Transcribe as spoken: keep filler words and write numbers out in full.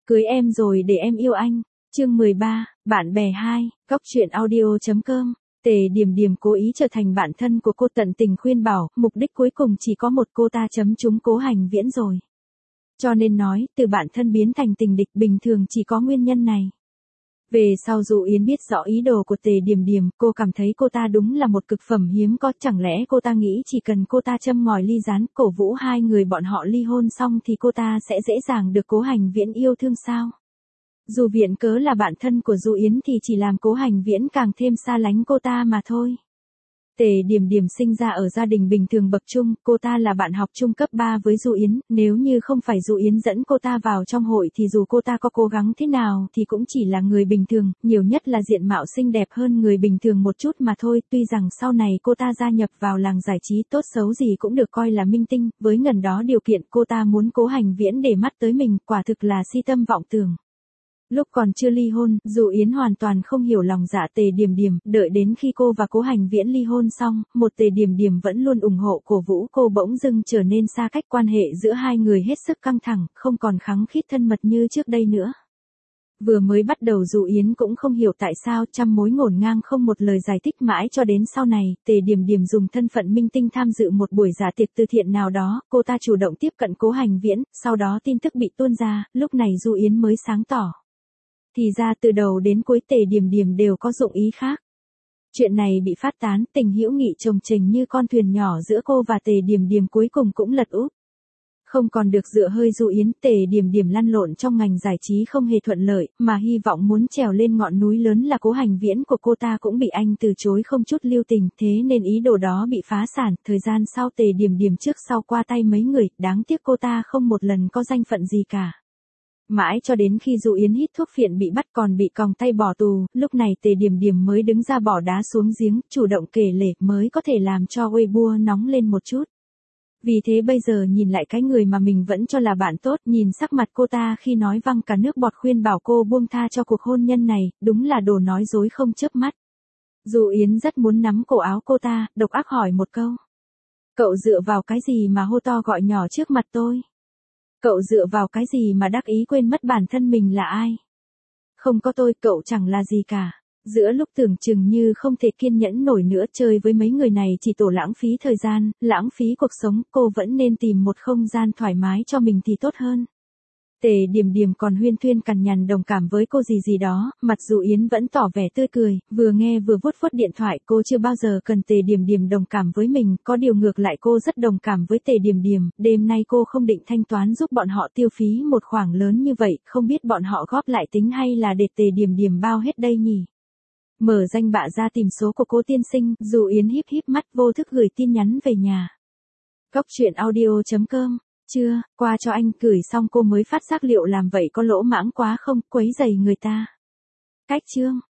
Cưới em rồi để em yêu anh. Chương mười ba, bạn bè hai, góc truyện audio.com. Tề Điềm Điềm cố ý trở thành bạn thân của cô, tận tình khuyên bảo, mục đích cuối cùng chỉ có một, cô ta chấm trúng Cố Hành Viễn rồi. Cho nên nói, từ bạn thân biến thành tình địch bình thường chỉ có nguyên nhân này. Về sau dù Yến biết rõ ý đồ của Tề Điềm Điềm, cô cảm thấy cô ta đúng là một cực phẩm hiếm có, chẳng lẽ cô ta nghĩ chỉ cần cô ta châm ngòi ly rán, cổ vũ hai người bọn họ ly hôn xong thì cô ta sẽ dễ dàng được Cố Hành Viễn yêu thương sao? Dù viện cớ là bạn thân của Du Yến thì chỉ làm Cố Hành Viễn càng thêm xa lánh cô ta mà thôi. Tề Điềm Điềm sinh ra ở gia đình bình thường bậc trung, cô ta là bạn học trung cấp ba với Du Yến, nếu như không phải Du Yến dẫn cô ta vào trong hội thì dù cô ta có cố gắng thế nào thì cũng chỉ là người bình thường, nhiều nhất là diện mạo xinh đẹp hơn người bình thường một chút mà thôi, tuy rằng sau này cô ta gia nhập vào làng giải trí tốt xấu gì cũng được coi là minh tinh, với ngần đó điều kiện cô ta muốn Cố Hành Viễn để mắt tới mình, quả thực là si tâm vọng tưởng. Lúc còn chưa ly hôn, dù Yến hoàn toàn không hiểu lòng dạ Tề Điềm Điềm, đợi đến khi cô và Cố Hành Viễn ly hôn xong, một Tề Điềm Điềm vẫn luôn ủng hộ cổ vũ cô bỗng dưng trở nên xa cách, quan hệ giữa hai người hết sức căng thẳng, không còn khăng khít thân mật như trước đây nữa. Vừa mới bắt đầu dù Yến cũng không hiểu tại sao, trăm mối ngổn ngang không một lời giải thích, mãi cho đến sau này, Tề Điềm Điềm dùng thân phận minh tinh tham dự một buổi dạ tiệc từ thiện nào đó, cô ta chủ động tiếp cận Cố Hành Viễn, sau đó tin tức bị tuôn ra, lúc này dù Yến mới sáng tỏ. Thì ra từ đầu đến cuối Tề Điềm Điềm đều có dụng ý khác. Chuyện này bị phát tán, tình hữu nghị chồng chềnh như con thuyền nhỏ giữa cô và Tề Điềm Điềm cuối cùng cũng lật úp. Không còn được dựa hơi Du Yến, Tề Điềm Điềm lăn lộn trong ngành giải trí không hề thuận lợi, mà hy vọng muốn trèo lên ngọn núi lớn là Cố Hành Viễn của cô ta cũng bị anh từ chối không chút lưu tình, thế nên ý đồ đó bị phá sản. Thời gian sau Tề Điềm Điềm trước sau qua tay mấy người, đáng tiếc cô ta không một lần có danh phận gì cả. Mãi cho đến khi Du Yến hít thuốc phiện bị bắt còn bị còng tay bỏ tù, lúc này Tề Điềm Điềm mới đứng ra bỏ đá xuống giếng, chủ động kể lể mới có thể làm cho Weibo nóng lên một chút. Vì thế bây giờ nhìn lại cái người mà mình vẫn cho là bạn tốt, nhìn sắc mặt cô ta khi nói văng cả nước bọt khuyên bảo cô buông tha cho cuộc hôn nhân này, đúng là đồ nói dối không chớp mắt. Du Yến rất muốn nắm cổ áo cô ta, độc ác hỏi một câu. Cậu dựa vào cái gì mà hô to gọi nhỏ trước mặt tôi? Cậu dựa vào cái gì mà đắc ý quên mất bản thân mình là ai? Không có tôi, cậu chẳng là gì cả. Giữa lúc tưởng chừng như không thể kiên nhẫn nổi nữa, chơi với mấy người này chỉ tổ lãng phí thời gian, lãng phí cuộc sống, cô vẫn nên tìm một không gian thoải mái cho mình thì tốt hơn. Tề Điềm Điềm còn huyên thuyên cằn nhằn đồng cảm với cô gì gì đó, mặt dù Yến vẫn tỏ vẻ tươi cười, vừa nghe vừa vuốt vuốt điện thoại. Cô chưa bao giờ cần Tề Điềm Điềm đồng cảm với mình, có điều ngược lại cô rất đồng cảm với Tề Điềm Điềm. Đêm nay cô không định thanh toán giúp bọn họ tiêu phí một khoản lớn như vậy, không biết bọn họ góp lại tính hay là để Tề Điềm Điềm bao hết đây nhỉ? Mở danh bạ ra tìm số của Cố tiên sinh, dù Yến híp híp mắt vô thức gửi tin nhắn về nhà. Góc truyện audio.com. Chưa, qua cho anh, gửi xong cô mới phát giác liệu làm vậy có lỗ mãng quá không, quấy rầy người ta. Cách chương.